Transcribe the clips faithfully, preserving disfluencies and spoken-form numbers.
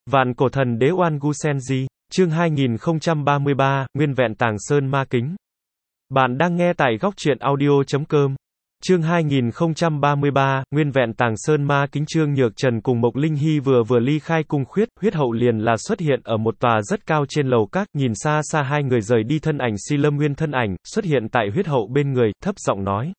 Vạn cổ thần đế Oan Gu Senji, chương hai nghìn không trăm ba mươi ba, Nguyên vẹn Tàng Sơn Ma Kính. Bạn đang nghe tại góc truyện audio chấm com. Chương hai nghìn không trăm ba mươi ba, Nguyên vẹn Tàng Sơn Ma Kính. Trương Nhược Trần cùng Mộc Linh Hy vừa vừa ly khai cung khuyết, huyết hậu liền là xuất hiện ở một tòa rất cao trên lầu các, nhìn xa xa hai người rời đi thân ảnh Si Lâm Nguyên thân ảnh, xuất hiện tại huyết hậu bên người, thấp giọng nói.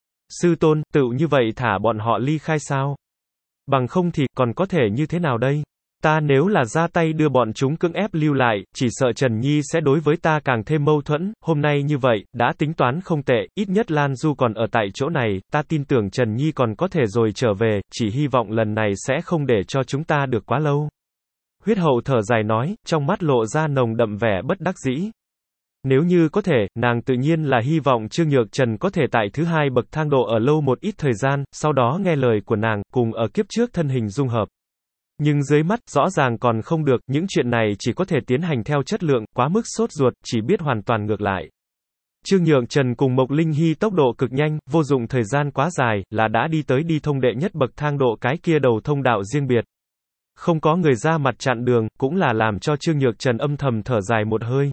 Sư tôn, tựu như vậy thả bọn họ ly khai sao? Bằng không thì, còn có thể như thế nào đây? Ta nếu là ra tay đưa bọn chúng cưỡng ép lưu lại, chỉ sợ Trần Nhi sẽ đối với ta càng thêm mâu thuẫn, hôm nay như vậy, đã tính toán không tệ, ít nhất Lan Du còn ở tại chỗ này, ta tin tưởng Trần Nhi còn có thể rồi trở về, chỉ hy vọng lần này sẽ không để cho chúng ta được quá lâu. Huyết hậu thở dài nói, trong mắt lộ ra nồng đậm vẻ bất đắc dĩ. Nếu như có thể, nàng tự nhiên là hy vọng Trương Nhược Trần có thể tại thứ hai bậc thang độ ở lâu một ít thời gian, sau đó nghe lời của nàng, cùng ở kiếp trước thân hình dung hợp. Nhưng dưới mắt, rõ ràng còn không được, những chuyện này chỉ có thể tiến hành theo chất lượng, quá mức sốt ruột, chỉ biết hoàn toàn ngược lại. Trương Nhược Trần cùng Mộc Linh Hy tốc độ cực nhanh, vô dụng thời gian quá dài, là đã đi tới đi thông đệ nhất bậc thang độ cái kia đầu thông đạo riêng biệt. Không có người ra mặt chặn đường, cũng là làm cho Trương Nhược Trần âm thầm thở dài một hơi.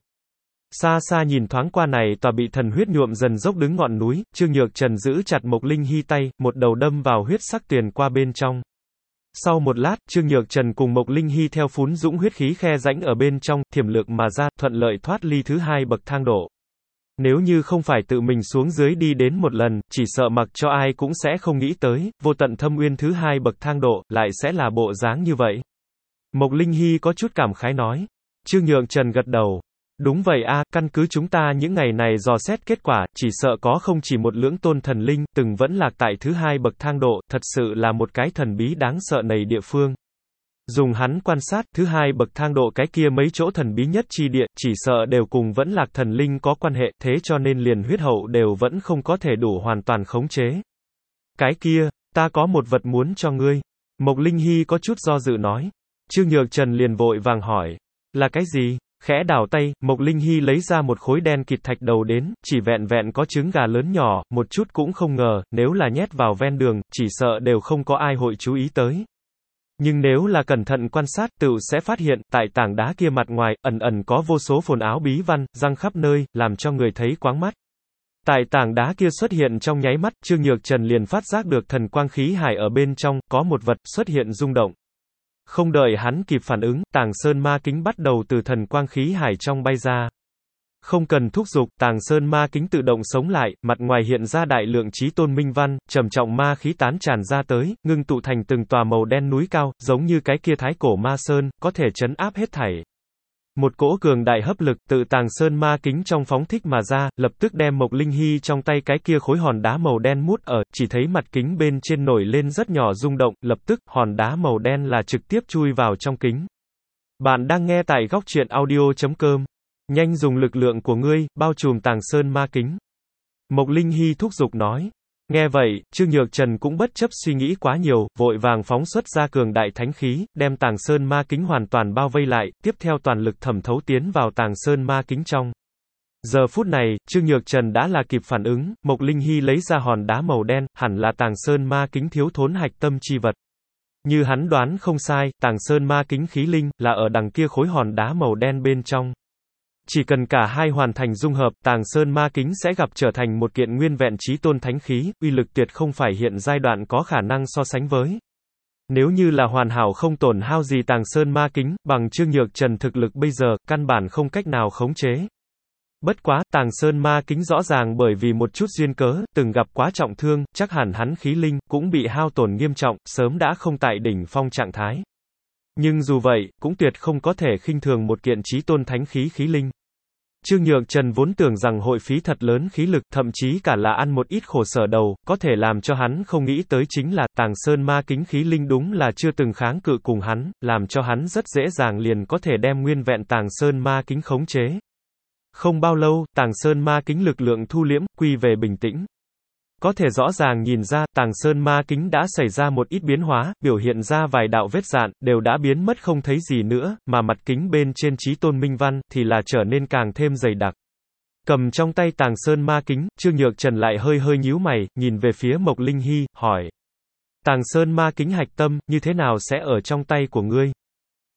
Xa xa nhìn thoáng qua này tòa bị thần huyết nhuộm dần dốc đứng ngọn núi, Trương Nhược Trần giữ chặt Mộc Linh Hy tay, một đầu đâm vào huyết sắc tuyền qua bên trong. Sau một lát, Trương Nhược Trần cùng Mộc Linh Hy theo phún dũng huyết khí khe rãnh ở bên trong, thiểm lược mà ra, thuận lợi thoát ly thứ hai bậc thang độ. Nếu như không phải tự mình xuống dưới đi đến một lần, chỉ sợ mặc cho ai cũng sẽ không nghĩ tới, vô tận thâm uyên thứ hai bậc thang độ, lại sẽ là bộ dáng như vậy. Mộc Linh Hy có chút cảm khái nói. Trương Nhược Trần gật đầu. Đúng vậy a, căn cứ chúng ta những ngày này dò xét kết quả, chỉ sợ có không chỉ một lưỡng tôn thần linh, từng vẫn lạc tại thứ hai bậc thang độ, thật sự là một cái thần bí đáng sợ này địa phương. Dùng hắn quan sát, thứ hai bậc thang độ cái kia mấy chỗ thần bí nhất chi địa, chỉ sợ đều cùng vẫn lạc thần linh có quan hệ, thế cho nên liền huyết hậu đều vẫn không có thể đủ hoàn toàn khống chế. Cái kia, ta có một vật muốn cho ngươi. Mộc Linh Hy có chút do dự nói. Trương Nhược Trần liền vội vàng hỏi. Là cái gì? Khẽ đảo tay, Mộc Linh Hy lấy ra một khối đen kịt thạch đầu đến, chỉ vẹn vẹn có trứng gà lớn nhỏ, một chút cũng không ngờ, nếu là nhét vào ven đường, chỉ sợ đều không có ai hội chú ý tới. Nhưng nếu là cẩn thận quan sát, tựu sẽ phát hiện, tại tảng đá kia mặt ngoài, ẩn ẩn có vô số phồn áo bí văn, răng khắp nơi, làm cho người thấy quáng mắt. Tại tảng đá kia xuất hiện trong nháy mắt, Trương Nhược Trần liền phát giác được thần quang khí hải ở bên trong, có một vật, xuất hiện rung động. Không đợi hắn kịp phản ứng, Tàng Sơn Ma Kính bắt đầu từ thần quang khí hải trong bay ra. Không cần thúc giục, Tàng Sơn Ma Kính tự động sống lại, mặt ngoài hiện ra đại lượng chí tôn minh văn, trầm trọng ma khí tán tràn ra tới, ngưng tụ thành từng tòa màu đen núi cao, giống như cái kia thái cổ ma sơn, có thể trấn áp hết thảy. Một cỗ cường đại hấp lực tự Tàng Sơn Ma Kính trong phóng thích mà ra, lập tức đem Mộc Linh Hy trong tay cái kia khối hòn đá màu đen mút ở, chỉ thấy mặt kính bên trên nổi lên rất nhỏ rung động, lập tức, hòn đá màu đen là trực tiếp chui vào trong kính. Bạn đang nghe tại góc truyện audio chấm com. Nhanh dùng lực lượng của ngươi, bao trùm Tàng Sơn Ma Kính. Mộc Linh Hy thúc giục nói. Nghe vậy, Trương Nhược Trần cũng bất chấp suy nghĩ quá nhiều, vội vàng phóng xuất ra cường đại thánh khí, đem Tàng Sơn Ma Kính hoàn toàn bao vây lại, tiếp theo toàn lực thẩm thấu tiến vào Tàng Sơn Ma Kính trong. Giờ phút này, Trương Nhược Trần đã là kịp phản ứng, Mộc Linh Hy lấy ra hòn đá màu đen, hẳn là Tàng Sơn Ma Kính thiếu thốn hạch tâm chi vật. Như hắn đoán không sai, Tàng Sơn Ma Kính khí linh, là ở đằng kia khối hòn đá màu đen bên trong. Chỉ cần cả hai hoàn thành dung hợp, Tàng Sơn Ma Kính sẽ gặp trở thành một kiện nguyên vẹn chí tôn thánh khí, uy lực tuyệt không phải hiện giai đoạn có khả năng so sánh với. Nếu như là hoàn hảo không tổn hao gì Tàng Sơn Ma Kính, bằng Trương Nhược Trần thực lực bây giờ, căn bản không cách nào khống chế. Bất quá, Tàng Sơn Ma Kính rõ ràng bởi vì một chút duyên cớ, từng gặp quá trọng thương, chắc hẳn hắn khí linh, cũng bị hao tổn nghiêm trọng, sớm đã không tại đỉnh phong trạng thái. Nhưng dù vậy, cũng tuyệt không có thể khinh thường một kiện chí tôn thánh khí khí linh. Trương Nhược Trần vốn tưởng rằng hội phí thật lớn khí lực, thậm chí cả là ăn một ít khổ sở đầu, có thể làm cho hắn không nghĩ tới chính là, Tàng Sơn Ma Kính khí linh đúng là chưa từng kháng cự cùng hắn, làm cho hắn rất dễ dàng liền có thể đem nguyên vẹn Tàng Sơn Ma Kính khống chế. Không bao lâu, Tàng Sơn Ma Kính lực lượng thu liễm, quy về bình tĩnh. Có thể rõ ràng nhìn ra, Tàng Sơn Ma Kính đã xảy ra một ít biến hóa, biểu hiện ra vài đạo vết dạn, đều đã biến mất không thấy gì nữa, mà mặt kính bên trên chí tôn minh văn, thì là trở nên càng thêm dày đặc. Cầm trong tay Tàng Sơn Ma Kính, Trương Nhược Trần lại hơi hơi nhíu mày, nhìn về phía Mộc Linh Hy, hỏi. Tàng Sơn Ma Kính hạch tâm, như thế nào sẽ ở trong tay của ngươi?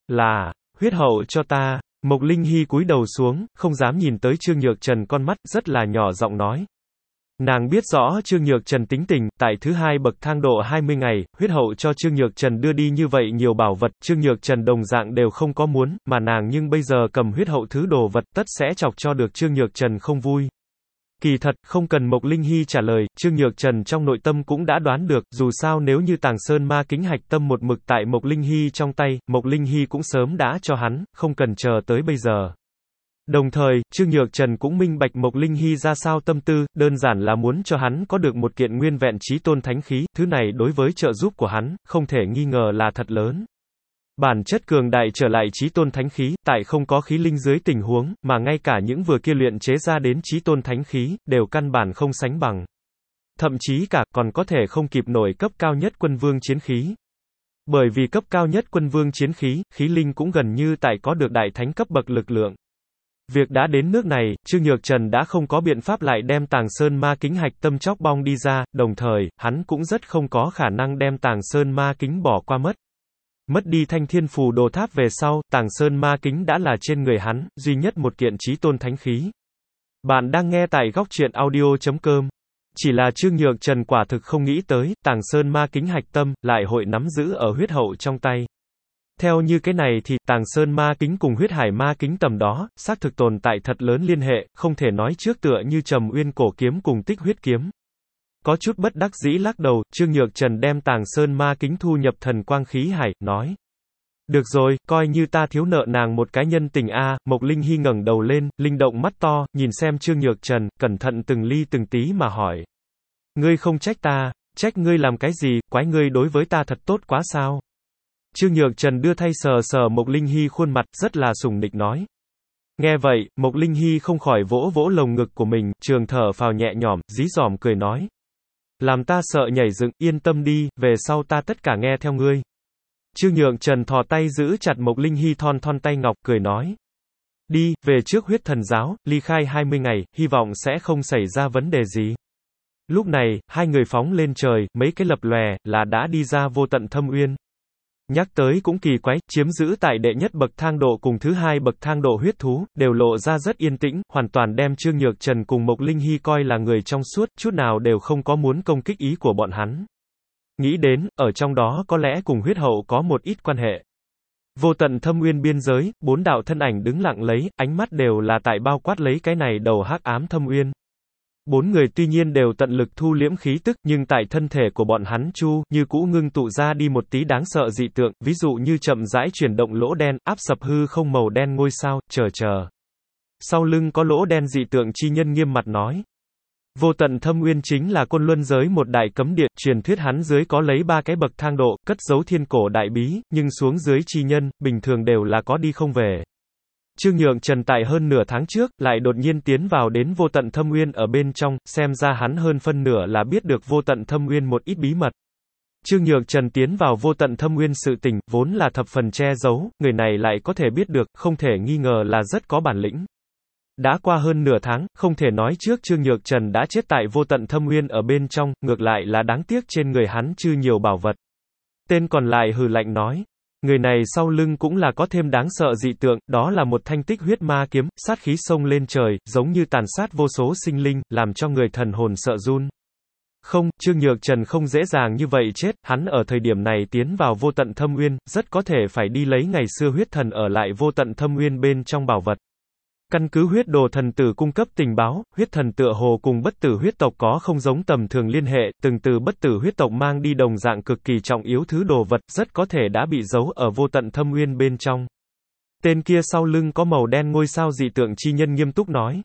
Là, huyết hậu cho ta. Mộc Linh Hy cúi đầu xuống, không dám nhìn tới Trương Nhược Trần con mắt, rất là nhỏ giọng nói. Nàng biết rõ Trương Nhược Trần tính tình, tại thứ hai bậc thang độ hai mươi ngày, huyết hậu cho Trương Nhược Trần đưa đi như vậy nhiều bảo vật, Trương Nhược Trần đồng dạng đều không có muốn, mà nàng nhưng bây giờ cầm huyết hậu thứ đồ vật, tất sẽ chọc cho được Trương Nhược Trần không vui. Kỳ thật, không cần Mộc Linh Hy trả lời, Trương Nhược Trần trong nội tâm cũng đã đoán được, dù sao nếu như Tàng Sơn Ma Kính hạch tâm một mực tại Mộc Linh Hy trong tay, Mộc Linh Hy cũng sớm đã cho hắn, không cần chờ tới bây giờ. Đồng thời, Trương Nhược Trần cũng minh bạch Mộc Linh Hy ra sao tâm tư, đơn giản là muốn cho hắn có được một kiện nguyên vẹn chí tôn thánh khí, thứ này đối với trợ giúp của hắn, không thể nghi ngờ là thật lớn. Bản chất cường đại trở lại chí tôn thánh khí, tại không có khí linh dưới tình huống, mà ngay cả những vừa kia luyện chế ra đến chí tôn thánh khí, đều căn bản không sánh bằng. Thậm chí cả, còn có thể không kịp nổi cấp cao nhất quân vương chiến khí. Bởi vì cấp cao nhất quân vương chiến khí, khí linh cũng gần như tại có được đại thánh cấp bậc lực lượng. Việc đã đến nước này, Trương Nhược Trần đã không có biện pháp lại đem Tàng Sơn Ma Kính hạch tâm chóc bong đi ra, đồng thời, hắn cũng rất không có khả năng đem Tàng Sơn Ma Kính bỏ qua mất. Mất đi Thanh Thiên Phù Đồ Tháp về sau, Tàng Sơn Ma Kính đã là trên người hắn, duy nhất một kiện chí tôn thánh khí. Bạn đang nghe tại góc truyện audio chấm com. Chỉ là Trương Nhược Trần quả thực không nghĩ tới, Tàng Sơn Ma Kính hạch tâm, lại hội nắm giữ ở huyết hậu trong tay. Theo như cái này thì, Tàng Sơn Ma Kính cùng huyết hải ma kính tầm đó, xác thực tồn tại thật lớn liên hệ, không thể nói trước tựa như Trầm Uyên cổ kiếm cùng Tích huyết kiếm. Có chút bất đắc dĩ lắc đầu, Trương Nhược Trần đem Tàng Sơn Ma Kính thu nhập thần quang khí hải, nói. Được rồi, coi như ta thiếu nợ nàng một cái nhân tình a. Mộc Linh Hy ngẩng đầu lên, linh động mắt to, nhìn xem Trương Nhược Trần, cẩn thận từng ly từng tí mà hỏi. Ngươi không trách ta, trách ngươi làm cái gì, quái ngươi đối với ta thật tốt quá sao? Trương Nhược Trần đưa tay sờ sờ Mộc Linh Hy khuôn mặt, rất là sủng nịch nói. Nghe vậy, Mộc Linh Hy không khỏi vỗ vỗ lồng ngực của mình, trường thở phào nhẹ nhõm, dí dỏm cười nói. Làm ta sợ nhảy dựng, yên tâm đi, về sau ta tất cả nghe theo ngươi. Trương Nhược Trần thò tay giữ chặt Mộc Linh Hy thon thon tay ngọc, cười nói. Đi, về trước huyết thần giáo, ly khai hai mươi ngày, hy vọng sẽ không xảy ra vấn đề gì. Lúc này, hai người phóng lên trời, mấy cái lập lòe, là đã đi ra vô tận thâm uyên. Nhắc tới cũng kỳ quái, chiếm giữ tại đệ nhất bậc thang độ cùng thứ hai bậc thang độ huyết thú, đều lộ ra rất yên tĩnh, hoàn toàn đem Trương Nhược Trần cùng Mộc Linh Hy coi là người trong suốt, chút nào đều không có muốn công kích ý của bọn hắn. Nghĩ đến, ở trong đó có lẽ cùng huyết hậu có một ít quan hệ. Vô tận thâm uyên biên giới, bốn đạo thân ảnh đứng lặng lấy, ánh mắt đều là tại bao quát lấy cái này đầu hắc ám thâm uyên. Bốn người tuy nhiên đều tận lực thu liễm khí tức, nhưng tại thân thể của bọn hắn chu, như cũ ngưng tụ ra đi một tí đáng sợ dị tượng, ví dụ như chậm rãi chuyển động lỗ đen, áp sập hư không màu đen ngôi sao, chờ chờ. Sau lưng có lỗ đen dị tượng chi nhân nghiêm mặt nói. Vô tận thâm uyên chính là côn luân giới một đại cấm địa, truyền thuyết hắn dưới có lấy ba cái bậc thang độ, cất giấu thiên cổ đại bí, nhưng xuống dưới chi nhân, bình thường đều là có đi không về. Trương Nhược Trần tại hơn nửa tháng trước, lại đột nhiên tiến vào đến vô tận thâm uyên ở bên trong, xem ra hắn hơn phân nửa là biết được vô tận thâm uyên một ít bí mật. Trương Nhược Trần tiến vào vô tận thâm uyên sự tình, vốn là thập phần che giấu, người này lại có thể biết được, không thể nghi ngờ là rất có bản lĩnh. Đã qua hơn nửa tháng, không thể nói trước Trương Nhược Trần đã chết tại vô tận thâm uyên ở bên trong, ngược lại là đáng tiếc trên người hắn chư nhiều bảo vật. Tên còn lại hừ lạnh nói. Người này sau lưng cũng là có thêm đáng sợ dị tượng, đó là một thanh tích huyết ma kiếm, sát khí xông lên trời, giống như tàn sát vô số sinh linh, làm cho người thần hồn sợ run. Không, Trương Nhược Trần không dễ dàng như vậy chết, hắn ở thời điểm này tiến vào vô tận thâm uyên, rất có thể phải đi lấy ngày xưa huyết thần ở lại vô tận thâm uyên bên trong bảo vật. Căn cứ huyết đồ thần tử cung cấp tình báo, huyết thần tựa hồ cùng bất tử huyết tộc có không giống tầm thường liên hệ, từng từ bất tử huyết tộc mang đi đồng dạng cực kỳ trọng yếu thứ đồ vật, rất có thể đã bị giấu ở vô tận thâm uyên bên trong. Tên kia sau lưng có màu đen ngôi sao dị tượng chi nhân nghiêm túc nói.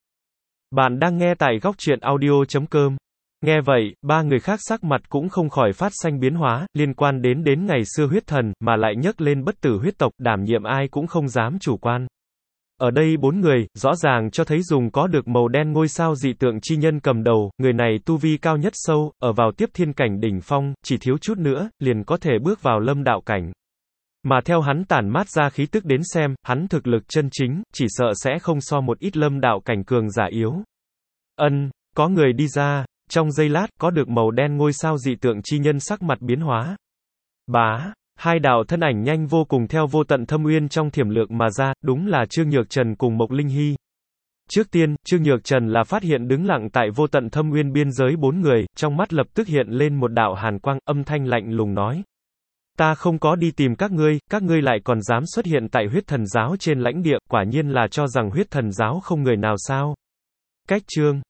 Bạn đang nghe tại góc truyện audio chấm com. Nghe vậy, ba người khác sắc mặt cũng không khỏi phát xanh biến hóa, liên quan đến đến ngày xưa huyết thần, mà lại nhấc lên bất tử huyết tộc, đảm nhiệm ai cũng không dám chủ quan. Ở đây bốn người, rõ ràng cho thấy dùng có được màu đen ngôi sao dị tượng chi nhân cầm đầu, người này tu vi cao nhất sâu, ở vào tiếp thiên cảnh đỉnh phong, chỉ thiếu chút nữa, liền có thể bước vào lâm đạo cảnh. Mà theo hắn tản mát ra khí tức đến xem, hắn thực lực chân chính, chỉ sợ sẽ không so một ít lâm đạo cảnh cường giả yếu. Ân, có người đi ra, trong giây lát, có được màu đen ngôi sao dị tượng chi nhân sắc mặt biến hóa. Bá. Hai đạo thân ảnh nhanh vô cùng theo vô tận thâm uyên trong thiểm lược mà ra, đúng là Trương Nhược Trần cùng Mộc Linh Hy. Trước tiên, Trương Nhược Trần là phát hiện đứng lặng tại vô tận thâm uyên biên giới bốn người, trong mắt lập tức hiện lên một đạo hàn quang, âm thanh lạnh lùng nói. Ta không có đi tìm các ngươi, các ngươi lại còn dám xuất hiện tại huyết thần giáo trên lãnh địa, quả nhiên là cho rằng huyết thần giáo không người nào sao. Cách chương